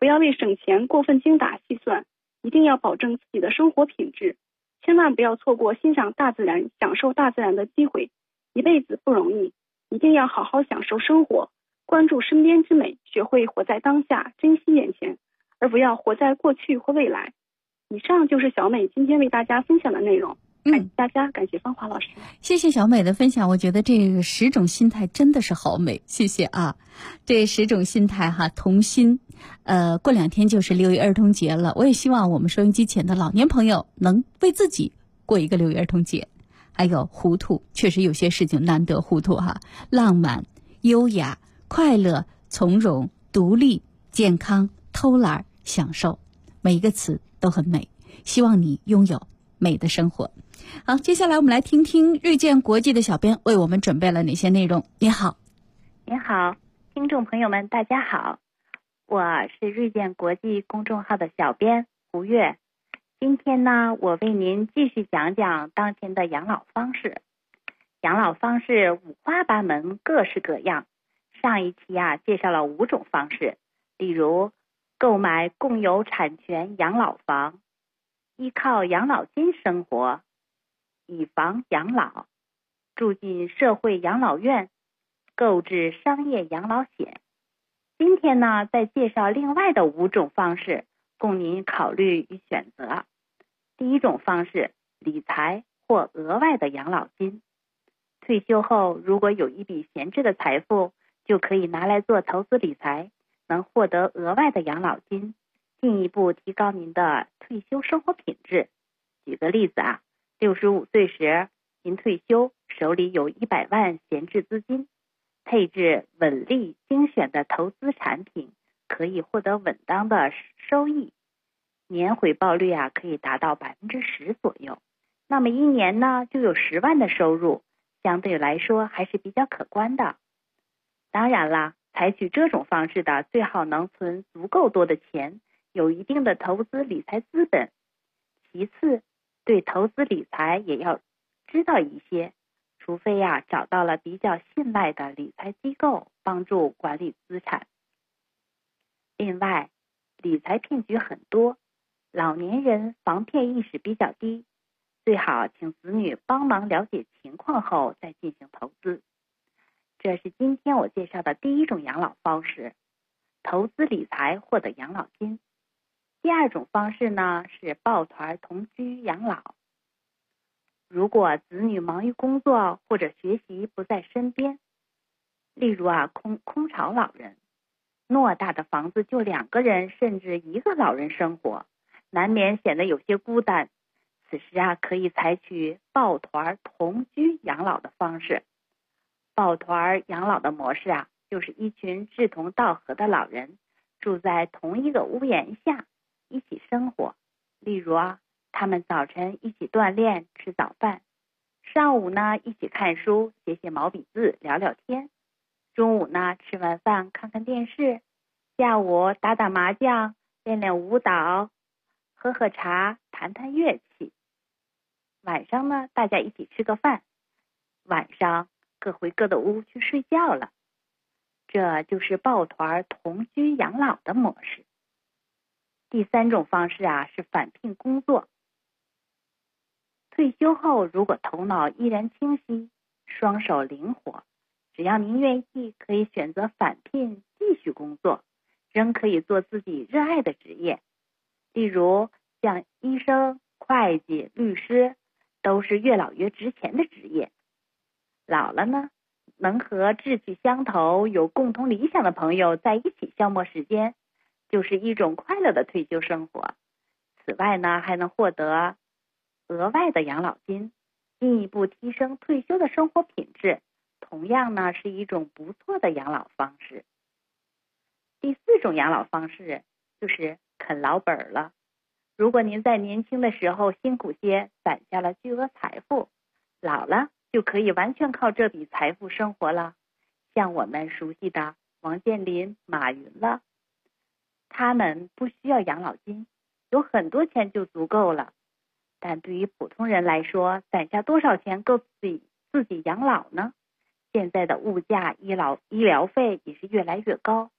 不要为省钱过分精打细算，一定要保证自己的生活品质，千万不要错过欣赏大自然、享受大自然的机会。一辈子不容易，一定要好好享受生活，关注身边之美，学会活在当下，珍惜眼前，而不要活在过去或未来。以上就是小美今天为大家分享的内容。感谢大家，感谢芳华老师。 谢谢小美的分享，我觉得这个10种心态真的是好美，谢谢啊。这10种心态哈，童心。过2天就是6一儿童节了，我也希望我们收音机前的老年朋友能为自己过一个6一儿童节。还有糊涂，确实有些事情难得糊涂哈。浪漫、优雅、快乐、从容、独立、健康、偷懒、享受，每一个词都很美。希望你拥有美的生活。好，接下来我们来听听锐见国际的小编为我们准备了哪些内容。你好。 您好，听众朋友们大家好，我是锐见国际公众号的小编胡月。今天呢，我为您继续讲讲当前的养老方式。养老方式五花八门，各式各样。上一期介绍了5种方式，例如购买共有产权养老房，依靠养老金生活，以房养老，住进社会养老院，购置商业养老险。今天呢，再介绍另外的5种方式，供您考虑与选择。第一种方式，理财或额外的养老金。退休后如果有一笔闲置的财富，就可以拿来做投资理财，能获得额外的养老金，进一步提高您的退休生活品质。举个例子65岁时您退休，手里有100万闲置资金，配置稳利精选的投资产品，可以获得稳当的收益，年回报率可以达到10%左右。那么1年呢，就有10万的收入，相对来说还是比较可观的。当然啦，采取这种方式的最好能存足够多的钱，有一定的投资理财资本。其次，对投资理财也要知道一些，除非找到了比较信赖的理财机构帮助管理资产。另外，理财骗局很多，老年人防骗意识比较低，最好请子女帮忙了解情况后再进行投资。这是今天我介绍的第一种养老方式，投资理财获得养老金。第二种方式呢，是抱团同居养老。如果子女忙于工作或者学习不在身边，例如空巢老人，偌大的房子就2个人甚至1个老人生活，难免显得有些孤单。此时可以采取抱团同居养老的方式。抱团养老的模式就是一群志同道合的老人住在同一个屋檐下，一起生活。例如他们早晨一起锻炼吃早饭，上午呢一起看书写写毛笔字聊聊天，中午呢吃完饭看看电视，下午打打麻将练练舞蹈，喝喝茶弹弹乐器，晚上呢大家一起吃个饭，晚上各回各的屋去睡觉了。这就是抱团同居养老的模式。第三种方式是返聘工作。退休后如果头脑依然清晰，双手灵活，只要您愿意，可以选择返聘继续工作，仍可以做自己热爱的职业。例如像医生、会计、律师，都是越老越值钱的职业。老了呢，能和志趣相投、有共同理想的朋友在一起消磨时间，就是一种快乐的退休生活。此外呢，还能获得额外的养老金，进一步提升退休的生活品质，同样呢是一种不错的养老方式。第4种养老方式就是啃老本了。如果您在年轻的时候辛苦些，攒下了巨额财富，老了就可以完全靠这笔财富生活了。像我们熟悉的王健林、马云了，他们不需要养老金，有很多钱就足够了。但对于普通人来说，攒下多少钱够自己养老呢？现在的物价、医疗费也是越来越高，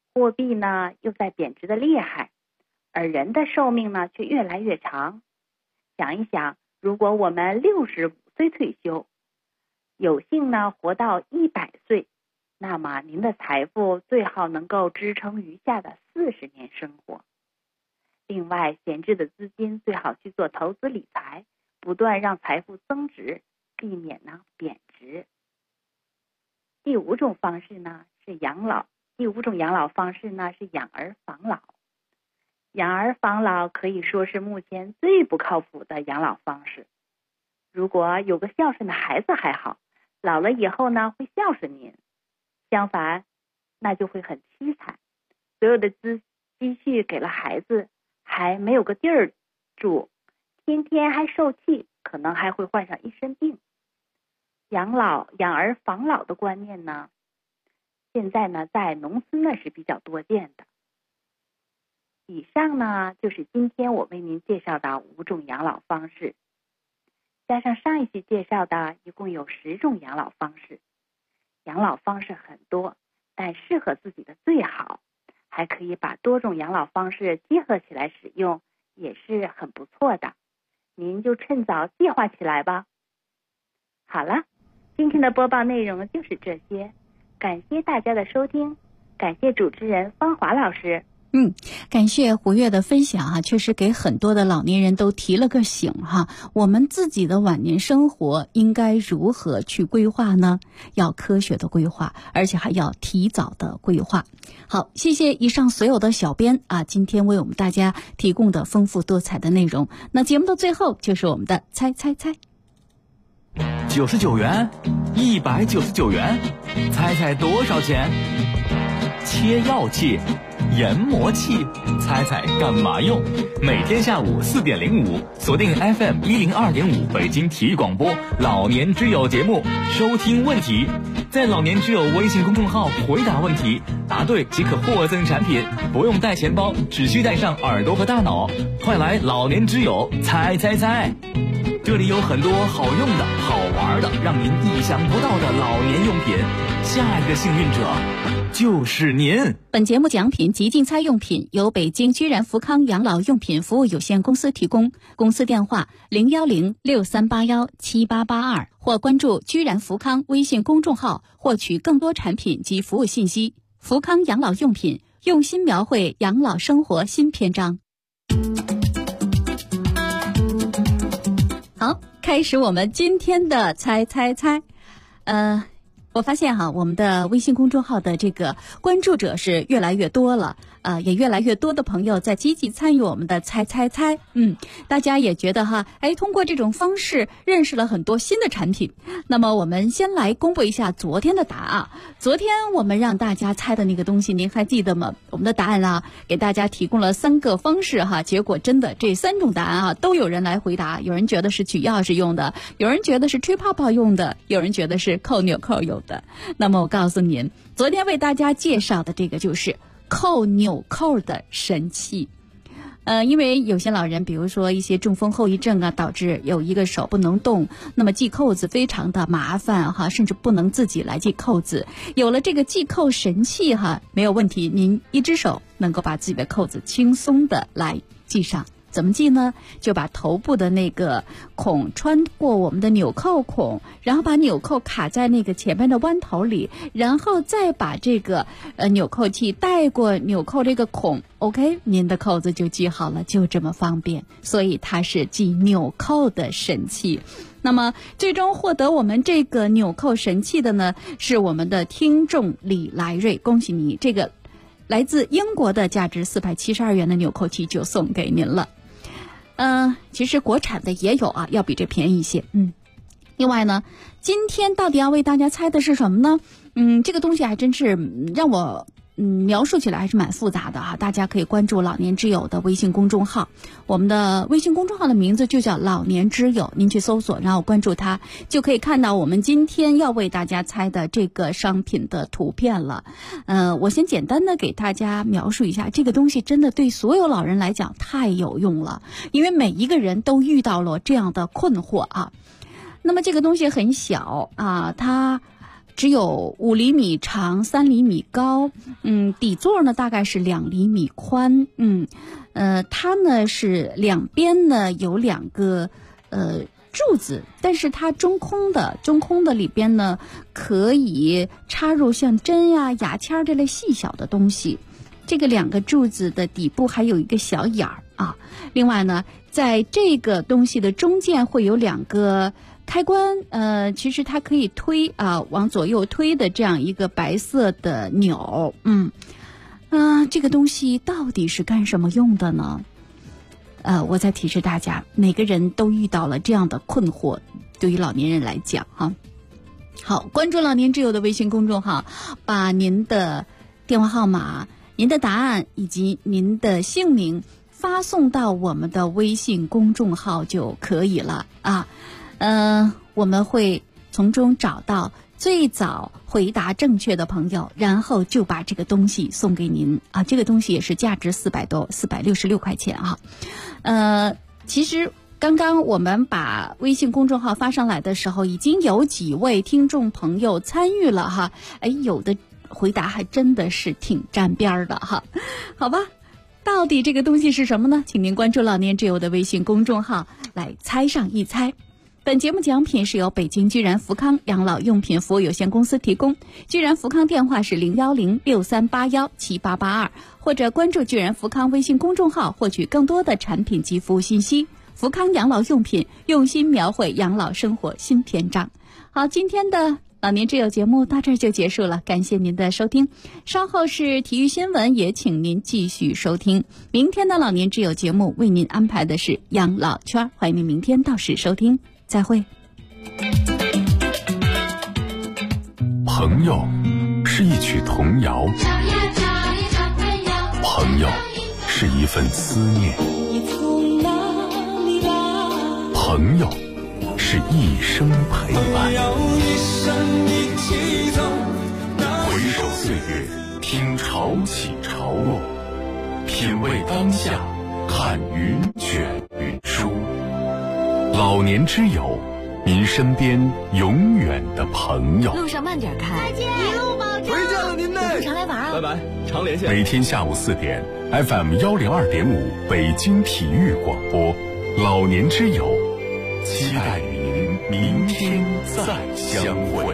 货币呢又在贬值的厉害，而人的寿命呢却越来越长。想一想，如果我们65岁退休，有幸呢活到100岁，那么您的财富最好能够支撑余下的40年生活。另外，闲置的资金最好去做投资理财，不断让财富增值，避免呢贬值。第五种方式呢是养老。第五种养老方式呢是养儿防老。养儿防老可以说是目前最不靠谱的养老方式。如果有个孝顺的孩子还好，老了以后呢会孝顺您。相反，那就会很凄惨，所有的积蓄给了孩子，还没有个地儿住，天天还受气，可能还会患上一身病。养儿防老的观念呢，现在呢在农村呢是比较多见的。以上呢就是今天我为您介绍的5种养老方式，加上上一期介绍的一共有10种养老方式。养老方式很多，但适合自己的最好，还可以把多种养老方式结合起来使用，也是很不错的。您就趁早计划起来吧。好了，今天的播报内容就是这些，感谢大家的收听，感谢主持人方华老师。 感谢胡月的分享啊，确实给很多的老年人都提了个醒哈。我们自己的晚年生活应该如何去规划呢？要科学的规划，而且还要提早的规划。好，谢谢以上所有的小编啊，今天为我们大家提供的丰富多彩的内容。那节目的最后就是我们的猜猜猜。 99元，199元，猜猜多少钱？切药器、研磨器，猜猜干嘛用？每天下午4点05，锁定 FM 102.5北京体育广播老年之友节目，收听问题，在老年之友微信公众号回答问题，答对即可获赠产品，不用带钱包，只需带上耳朵和大脑。快来老年之友猜猜猜，这里有很多好用的、好玩的，让您意想不到的老年用品。下一个幸运者就是您。 本节目奖品及竞猜用品由北京居然福康养老用品服务有限公司提供，公司电话01063817882，或关注居然福康微信公众号获取更多产品及服务信息。福康养老用品，用心描绘养老生活新篇章。好，开始我们今天的猜猜猜。我发现哈，我们的微信公众号的这个关注者是越来越多了，也越来越多的朋友在积极参与我们的猜猜猜。大家也觉得哈，通过这种方式认识了很多新的产品。那么我们先来公布一下昨天的答案。昨天我们让大家猜的那个东西，您还记得吗？我们的答案啊，给大家提供了3个方式哈，结果真的这3种答案啊，都有人来回答。有人觉得是取钥匙用的，有人觉得是吹泡泡用的，有人觉得是扣纽扣用的。那么我告诉您，昨天为大家介绍的这个就是扣纽扣的神器。因为有些老人，比如说一些中风后遗症啊，导致有一个手不能动，那么系扣子非常的麻烦哈，甚至不能自己来系扣子。有了这个系扣神器哈，没有问题，您一只手能够把自己的扣子轻松的来系上。怎么系呢？就把头部的那个孔穿过我们的纽扣孔，然后把纽扣卡在那个前面的弯头里，然后再把这个纽扣器带过纽扣这个孔 ，OK， 您的扣子就系好了，就这么方便。所以它是系纽扣的神器。那么最终获得我们这个纽扣神器的呢，是我们的听众李来瑞，恭喜你，这个来自英国的价值472元的纽扣器就送给您了。其实国产的也有啊，要比这便宜一些。另外呢，今天到底要为大家猜的是什么呢？这个东西还真是让我描述起来还是蛮复杂的啊。大家可以关注老年之友的微信公众号，我们的微信公众号的名字就叫老年之友，您去搜索然后关注它，就可以看到我们今天要为大家猜的这个商品的图片了。我先简单的给大家描述一下，这个东西真的对所有老人来讲太有用了，因为每一个人都遇到了这样的困惑啊。那么这个东西很小啊，它只有5厘米长，3厘米高，底座呢大概是2厘米宽，它呢是两边呢有2个柱子，但是它中空的里边呢可以插入像针呀、牙签这类细小的东西。这个2个柱子的底部还有一个小眼儿啊。另外呢，在这个东西的中间会有2个开关，其实它可以推啊，往左右推的这样一个白色的钮。这个东西到底是干什么用的呢？我再提示大家，每个人都遇到了这样的困惑，对于老年人来讲哈。好，关注老年之友的微信公众号，把您的电话号码、您的答案以及您的姓名发送到我们的微信公众号就可以了啊。我们会从中找到最早回答正确的朋友，然后就把这个东西送给您啊。这个东西也是价值466块钱啊。其实刚刚我们把微信公众号发上来的时候，已经有几位听众朋友参与了哈。有的回答还真的是挺沾边的哈。好吧，到底这个东西是什么呢？请您关注老年之友的微信公众号来猜上一猜。本节目奖品是由北京居然福康养老用品服务有限公司提供，居然福康电话是01063817882，或者关注居然福康微信公众号获取更多的产品及服务信息。福康养老用品，用心描绘养老生活新篇章。好，今天的老年之友节目到这儿就结束了，感谢您的收听。稍后是体育新闻，也请您继续收听。明天的老年之友节目为您安排的是养老圈，欢迎您明天到时收听。再会。 朋友是一曲童谣，朋友是一份思念，朋友是一生陪伴。回首岁月，听潮起潮落，品味当下，看云卷云舒。老年之友，您身边永远的朋友。 路上慢点开，再见，一路保重。 回见了您呢， 常来玩啊！ 拜拜，常连线。 每天下午4点 ，FM 102.5北京体育广播，老年之友，期待与您明天再相会。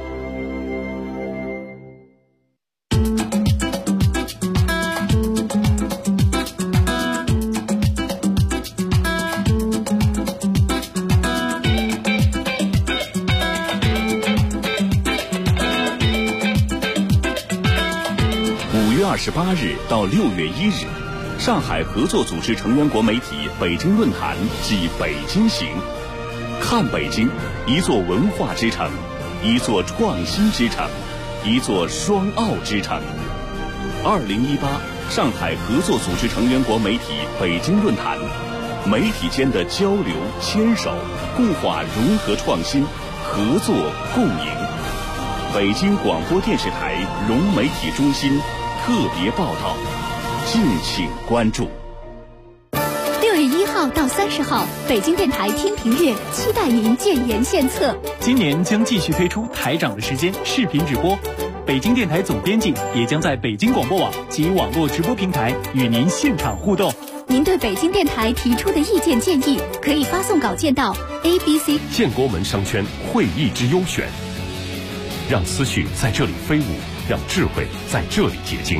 28日到6月1日，上海合作组织成员国媒体北京论坛暨北京行，看北京，一座文化之城，一座创新之城，一座双奥之城。2018上海合作组织成员国媒体北京论坛，媒体间的交流牵手，固化融合创新，合作共赢。北京广播电视台融媒体中心特别报道，敬请关注。 6月1号到30号，北京电台听评阅期待您建言献策。 今年将继续推出台长的时间视频直播，北京电台总编辑也将在北京广播网及网络直播平台与您现场互动。 您对北京电台提出的意见建议，可以发送稿件到 ABC 建国门商圈会议之优选，让思绪在这里飞舞，让智慧在这里结晶。